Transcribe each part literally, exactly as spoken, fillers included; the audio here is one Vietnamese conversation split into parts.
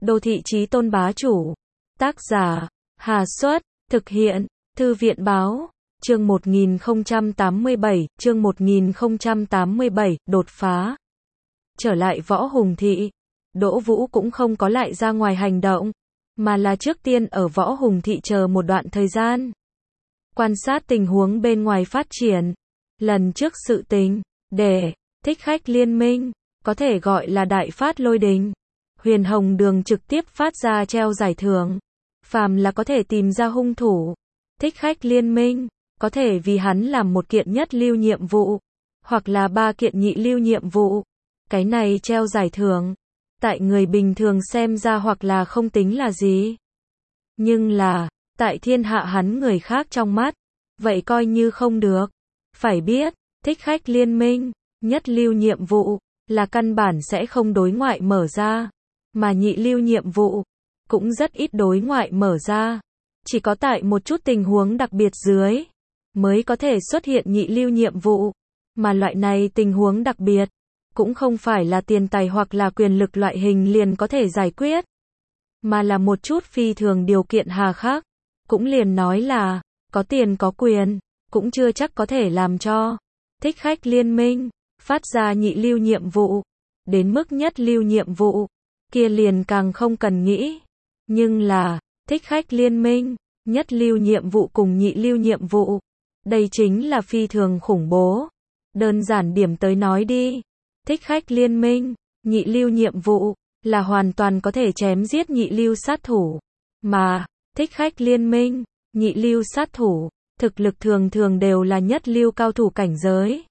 Đô thị chí tôn bá chủ. Tác giả, Hà Xuất, thực hiện, Thư viện Báo, chương một nghìn không trăm tám mươi bảy, chương một nghìn không trăm tám mươi bảy, đột phá. Trở lại Võ Hùng Thị, Đỗ Vũ cũng không có lại ra ngoài hành động, mà là trước tiên ở Võ Hùng Thị chờ một đoạn thời gian. Quan sát tình huống bên ngoài phát triển. Lần trước sự tình, để, thích khách liên minh, có thể gọi là đại phát lôi đình. Huyền Hồng Đường trực tiếp phát ra treo giải thưởng. Phàm là có thể tìm ra hung thủ, thích khách liên minh, có thể vì hắn làm một kiện nhất lưu nhiệm vụ, hoặc là ba kiện nhị lưu nhiệm vụ. Cái này treo giải thưởng, tại người bình thường xem ra hoặc là không tính là gì. Nhưng là, tại thiên hạ hắn người khác trong mắt, vậy coi như không được. Phải biết, thích khách liên minh, nhất lưu nhiệm vụ, là căn bản sẽ không đối ngoại mở ra, mà nhị lưu nhiệm vụ, cũng rất ít đối ngoại mở ra. Chỉ có tại một chút tình huống đặc biệt dưới, mới có thể xuất hiện nhị lưu nhiệm vụ. Mà loại này tình huống đặc biệt, cũng không phải là tiền tài hoặc là quyền lực loại hình liền có thể giải quyết, mà là một chút phi thường điều kiện hà khắc. Cũng liền nói là, có tiền có quyền, cũng chưa chắc có thể làm cho thích khách liên minh phát ra nhị lưu nhiệm vụ. Đến mức nhất lưu nhiệm vụ, kia liền càng không cần nghĩ. Nhưng là, thích khách liên minh, nhất lưu nhiệm vụ cùng nhị lưu nhiệm vụ, đây chính là phi thường khủng bố. Đơn giản điểm tới nói đi, thích khách liên minh, nhị lưu nhiệm vụ, là hoàn toàn có thể chém giết nhị lưu sát thủ. Mà, thích khách liên minh, nhị lưu sát thủ, thực lực thường thường đều là nhất lưu cao thủ cảnh giới.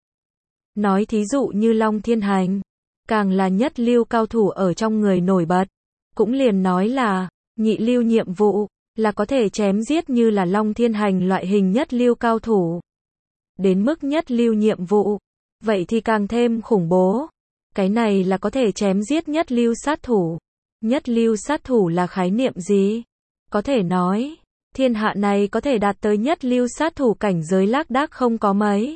Nói thí dụ như Long Thiên Hành, càng là nhất lưu cao thủ ở trong người nổi bật. Cũng liền nói là, nhị lưu nhiệm vụ, là có thể chém giết như là Long Thiên Hành loại hình nhất lưu cao thủ. Đến mức nhất lưu nhiệm vụ, vậy thì càng thêm khủng bố. Cái này là có thể chém giết nhất lưu sát thủ. Nhất lưu sát thủ là khái niệm gì? Có thể nói, thiên hạ này có thể đạt tới nhất lưu sát thủ cảnh giới lác đác không có mấy.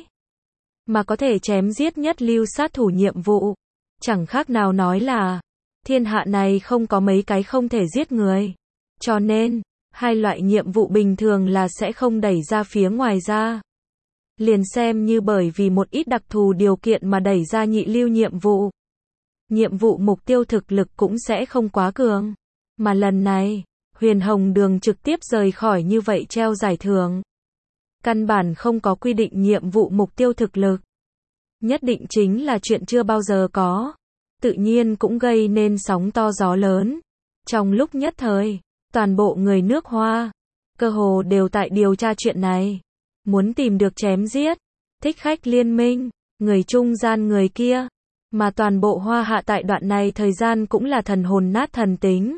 Mà có thể chém giết nhất lưu sát thủ nhiệm vụ, chẳng khác nào nói là, thiên hạ này không có mấy cái không thể giết người. Cho nên, hai loại nhiệm vụ bình thường là sẽ không đẩy ra phía ngoài ra. Liền xem như bởi vì một ít đặc thù điều kiện mà đẩy ra nhị lưu nhiệm vụ. Nhiệm vụ mục tiêu thực lực cũng sẽ không quá cường. Mà lần này, Huyền Hồng Đường trực tiếp rời khỏi như vậy treo giải thưởng. Căn bản không có quy định nhiệm vụ mục tiêu thực lực. Nhất định chính là chuyện chưa bao giờ có. Tự nhiên cũng gây nên sóng to gió lớn. Trong lúc nhất thời, toàn bộ người nước Hoa, cơ hồ đều tại điều tra chuyện này. Muốn tìm được chém giết, thích khách liên minh, người trung gian người kia. Mà toàn bộ Hoa Hạ tại đoạn này thời gian cũng là thần hồn nát thần tính.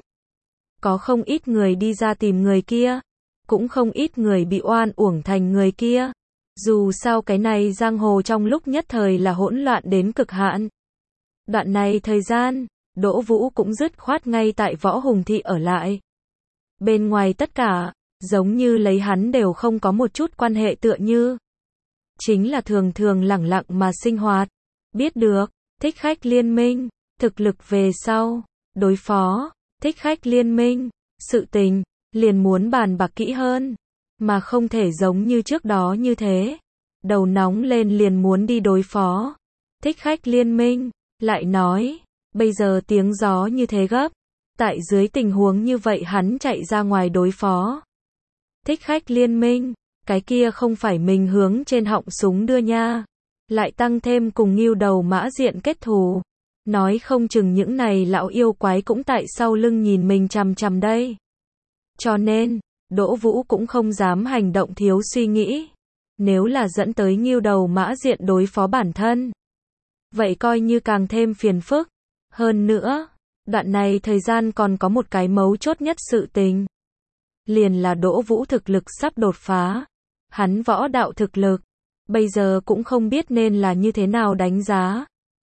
Có không ít người đi ra tìm người kia, cũng không ít người bị oan uổng thành người kia. Dù sao cái này giang hồ trong lúc nhất thời là hỗn loạn đến cực hạn. Đoạn này thời gian, Đỗ Vũ cũng dứt khoát ngay tại Võ Hùng Thị ở lại. Bên ngoài tất cả, giống như lấy hắn đều không có một chút quan hệ tựa như. Chính là thường thường lẳng lặng mà sinh hoạt. Biết được, thích khách liên minh, thực lực về sau, đối phó, thích khách liên minh, sự tình, liền muốn bàn bạc kỹ hơn. Mà không thể giống như trước đó như thế. Đầu nóng lên liền muốn đi đối phó. Thích khách liên minh, lại nói, bây giờ tiếng gió như thế gấp. Tại dưới tình huống như vậy hắn chạy ra ngoài đối phó. Thích khách liên minh, cái kia không phải mình hướng trên họng súng đưa nha. Lại tăng thêm cùng Ngưu Đầu Mã Diện kết thù. Nói không chừng những này lão yêu quái cũng tại sau lưng nhìn mình chằm chằm đây. Cho nên, Đỗ Vũ cũng không dám hành động thiếu suy nghĩ. Nếu là dẫn tới Ngưu Đầu Mã Diện đối phó bản thân, vậy coi như càng thêm phiền phức. Hơn nữa, đoạn này thời gian còn có một cái mấu chốt nhất sự tình. Liền là Đỗ Vũ thực lực sắp đột phá. Hắn võ đạo thực lực, bây giờ cũng không biết nên là như thế nào đánh giá.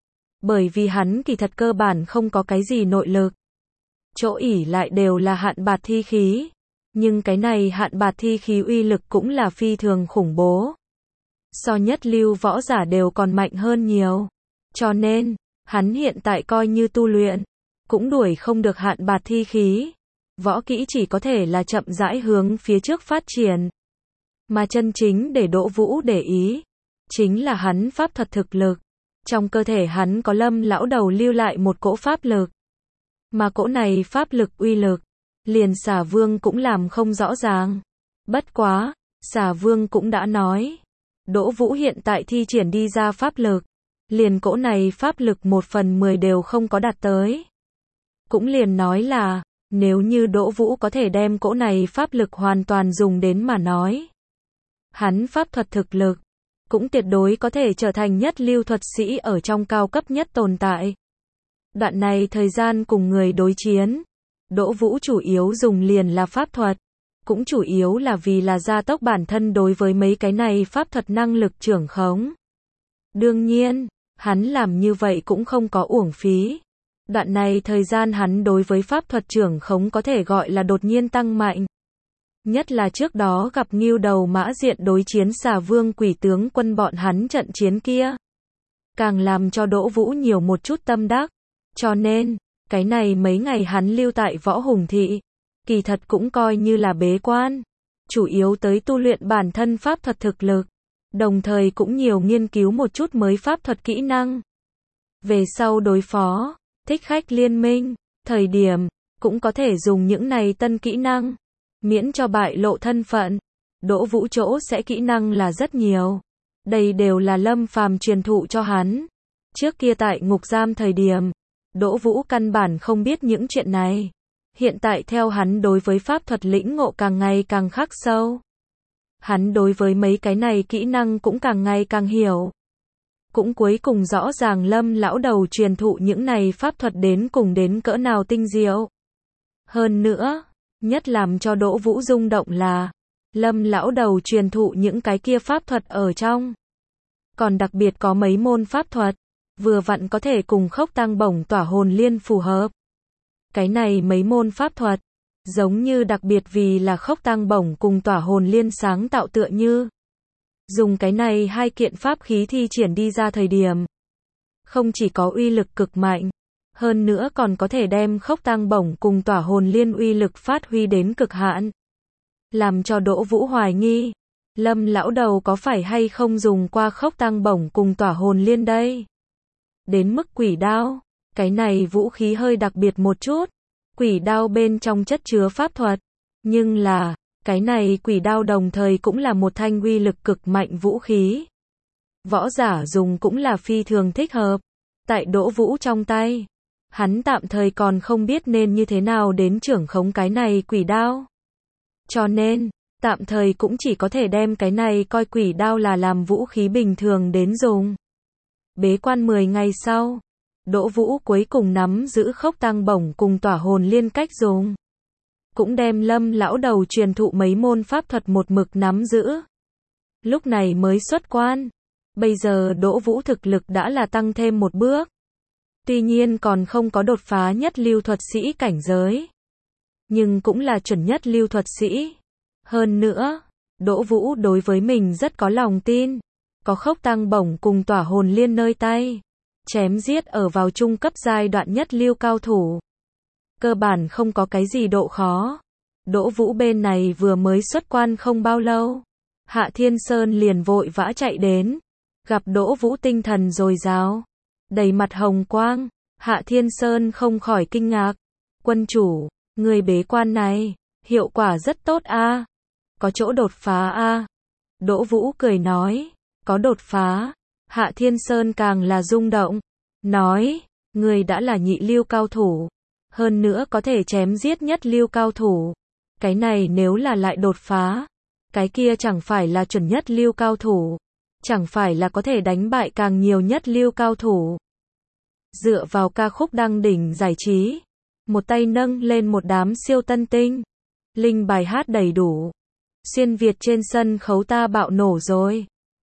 Bởi vì hắn kỳ thật cơ bản không có cái gì nội lực. Chỗ ỷ lại đều là hạn bạt thi khí. Nhưng cái này hạn bạt thi khí uy lực cũng là phi thường khủng bố. So nhất lưu võ giả đều còn mạnh hơn nhiều. Cho nên, hắn hiện tại coi như tu luyện, cũng đuổi không được hạn bạt thi khí. Võ kỹ chỉ có thể là chậm rãi hướng phía trước phát triển. Mà chân chính để Đỗ Vũ để ý, chính là hắn pháp thuật thực lực. Trong cơ thể hắn có Lâm lão đầu lưu lại một cỗ pháp lực. Mà cỗ này pháp lực uy lực, liền Xà Vương cũng làm không rõ ràng. Bất quá, Xà Vương cũng đã nói, Đỗ Vũ hiện tại thi triển đi ra pháp lực, liền cỗ này pháp lực một phần mười đều không có đạt tới. Cũng liền nói là, nếu như Đỗ Vũ có thể đem cỗ này pháp lực hoàn toàn dùng đến mà nói, hắn pháp thuật thực lực, cũng tuyệt đối có thể trở thành nhất lưu thuật sĩ ở trong cao cấp nhất tồn tại. Đoạn này thời gian cùng người đối chiến, Đỗ Vũ chủ yếu dùng liền là pháp thuật, cũng chủ yếu là vì là gia tốc bản thân đối với mấy cái này pháp thuật năng lực trưởng khống. Đương nhiên, hắn làm như vậy cũng không có uổng phí. Đoạn này thời gian hắn đối với pháp thuật trưởng khống có thể gọi là đột nhiên tăng mạnh. Nhất là trước đó gặp Ngưu Đầu Mã Diện đối chiến Xà Vương Quỷ tướng quân bọn hắn trận chiến kia, càng làm cho Đỗ Vũ nhiều một chút tâm đắc. Cho nên, cái này mấy ngày hắn lưu tại Võ Hùng Thị, kỳ thật cũng coi như là bế quan, chủ yếu tới tu luyện bản thân pháp thuật thực lực, đồng thời cũng nhiều nghiên cứu một chút mới pháp thuật kỹ năng. Về sau đối phó thích khách liên minh, thời điểm, cũng có thể dùng những này tân kỹ năng, miễn cho bại lộ thân phận. Đỗ Vũ chỗ sẽ kỹ năng là rất nhiều. Đây đều là Lâm Phàm truyền thụ cho hắn. Trước kia tại ngục giam thời điểm, Đỗ Vũ căn bản không biết những chuyện này. Hiện tại theo hắn đối với pháp thuật lĩnh ngộ càng ngày càng khắc sâu. Hắn đối với mấy cái này kỹ năng cũng càng ngày càng hiểu. Cũng cuối cùng rõ ràng Lâm lão đầu truyền thụ những này pháp thuật đến cùng đến cỡ nào tinh diệu. Hơn nữa, nhất làm cho Đỗ Vũ rung động là, Lâm lão đầu truyền thụ những cái kia pháp thuật ở trong. Còn đặc biệt có mấy môn pháp thuật, vừa vặn có thể cùng Khốc Tăng Bổng Tỏa Hồn Liên phù hợp. Cái này mấy môn pháp thuật, giống như đặc biệt vì là Khốc Tăng Bổng cùng Tỏa Hồn Liên sáng tạo tựa như. Dùng cái này hai kiện pháp khí thi triển đi ra thời điểm, không chỉ có uy lực cực mạnh, hơn nữa còn có thể đem Khốc Tăng Bổng cùng Tỏa Hồn Liên uy lực phát huy đến cực hạn. Làm cho Đỗ Vũ hoài nghi, Lâm lão đầu có phải hay không dùng qua Khốc Tăng Bổng cùng Tỏa Hồn Liên đây? Đến mức quỷ đao, cái này vũ khí hơi đặc biệt một chút. Quỷ đao bên trong chất chứa pháp thuật, nhưng là, cái này quỷ đao đồng thời cũng là một thanh uy lực cực mạnh vũ khí. Võ giả dùng cũng là phi thường thích hợp. Tại Đỗ Vũ trong tay, hắn tạm thời còn không biết nên như thế nào đến trưởng khống cái này quỷ đao. Cho nên, tạm thời cũng chỉ có thể đem cái này coi quỷ đao là làm vũ khí bình thường đến dùng. Bế quan mười ngày sau, Đỗ Vũ cuối cùng nắm giữ Khốc Tăng Bổng cùng Tỏa Hồn Liên cách dùng. Cũng đem Lâm lão đầu truyền thụ mấy môn pháp thuật một mực nắm giữ. Lúc này mới xuất quan. Bây giờ Đỗ Vũ thực lực đã là tăng thêm một bước. Tuy nhiên còn không có đột phá nhất lưu thuật sĩ cảnh giới, nhưng cũng là chuẩn nhất lưu thuật sĩ. Hơn nữa, Đỗ Vũ đối với mình rất có lòng tin. Có Khốc Tăng Bổng cùng Tỏa Hồn Liên nơi tay, chém giết ở vào trung cấp giai đoạn nhất lưu cao thủ. Cơ bản không có cái gì độ khó. Đỗ Vũ bên này vừa mới xuất quan không bao lâu, Hạ Thiên Sơn liền vội vã chạy đến, gặp Đỗ Vũ tinh thần dồi dào, đầy mặt hồng quang. Hạ Thiên Sơn không khỏi kinh ngạc, quân chủ, người bế quan này, hiệu quả rất tốt a, có chỗ đột phá a. Đỗ Vũ cười nói, có đột phá. Hạ Thiên Sơn càng là rung động, nói, người đã là nhị lưu cao thủ, hơn nữa có thể chém giết nhất lưu cao thủ. Cái này nếu là lại đột phá, cái kia chẳng phải là chuẩn nhất lưu cao thủ, chẳng phải là có thể đánh bại càng nhiều nhất lưu cao thủ. Dựa vào ca khúc đăng đỉnh giải trí, một tay nâng lên một đám siêu tân tinh, linh bài hát đầy đủ, xuyên Việt trên sân khấu ta bạo nổ rồi.